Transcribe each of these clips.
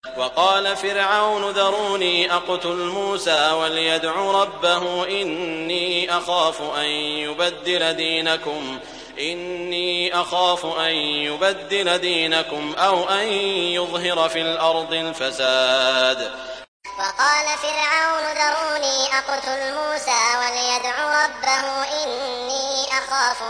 وقال فرعون ذروني أقتل موسى وليدع ربه إني أخاف أن يبدل دينكم أو أن يظهر في الأرض الفساد. وقال فرعون ذروني أقتل موسى وليدع ربه إني أخاف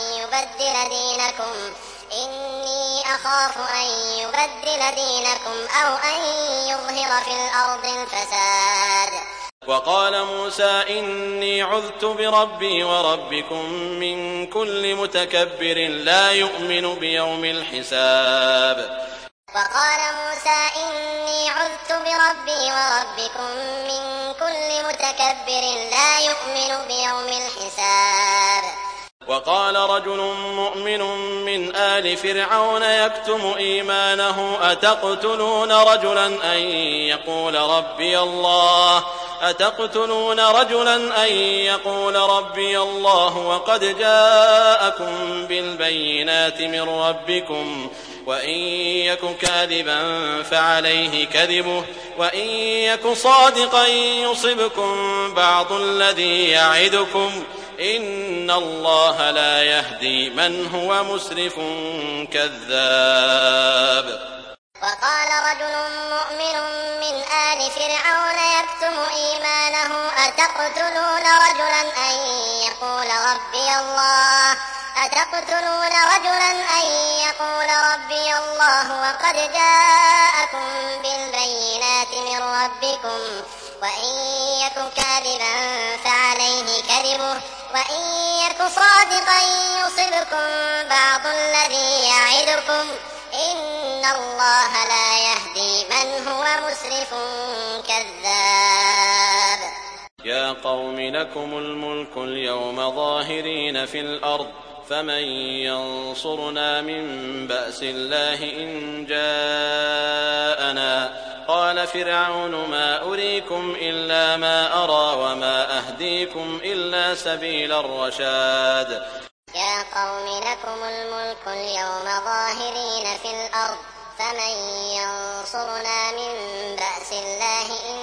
أن يبدل دينكم أو أن يظهر في الأرض الفساد. وقال موسى إني عذت بربي وربكم من كل متكبر لا يؤمن بيوم الحساب. وقال موسى إني عذت بربي وربكم من كل متكبر لا يؤمن بيوم الحساب. وقال رجل مؤمن من آل فرعون يكتم إيمانه أتقتلون رجلا أن يقول ربي الله وقد جاءكم بالبينات من ربكم وإن يك كاذبا فعليه كذبه وإن يك صادقا يصبكم بعض الذي يعدكم إن الله لا يهدي من هو مسرف كذاب. وقال رجل مؤمن من آل فرعون يكتم إيمانه أتقتلون رجلا أن يقول ربي الله وقد جاءكم بالبينات من ربكم وإن يك كاذبا فعليه كذبه وإن يك صادقا يصبكم بعض الذي يعدكم إن الله لا يهدي من هو مسرف كذاب. يا قوم لكم الملك اليوم ظاهرين في الأرض فمن ينصرنا من بأس الله إن جاءنا. قال فرعون ما أريكم إلا ما أرى وما أهديكم إلا سبيل الرشاد. يا قوم لكم الملك اليوم ظاهرين في الأرض فمن ينصرنا من بأس الله إن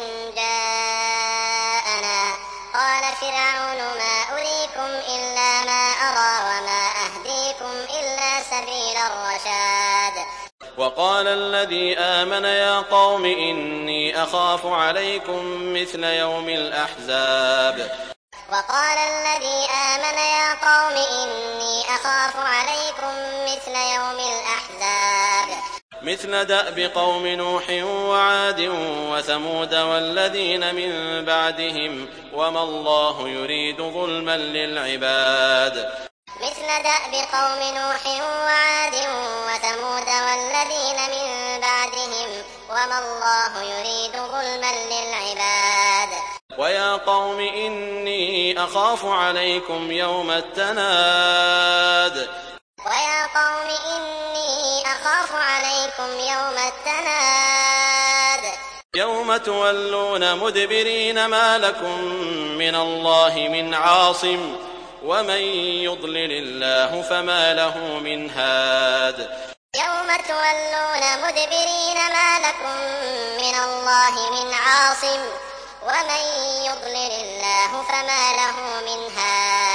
جاءنا. قال فرعون ما أريكم إلا ما أرى وما أهديكم إلا سبيل الرشاد. وقال الذي آمن يا قوم إني أخاف عليكم مثل يوم الأحزاب. وقال الذي آمن يا قوم إني أخاف عليكم مثل يوم الأحزاب. مثل دأب قوم نوح وعاد وثمود والذين من بعدهم وما الله يريد ظلما للعباد. مثل دأب قوم نوح وعاد وثمود والذين من بعدهم وما الله يريد ظلما للعباد. ويا قوم إني أخاف عليكم يوم التناد. ويا قوم إني أخاف عليكم يوم التناد. يوم تولون مدبرين ما لكم من الله من عاصم ومن يضلل الله فما له من هاد. يوم تولون مدبرين ما لكم من الله من عاصم ومن يضلل الله فما له من هاد.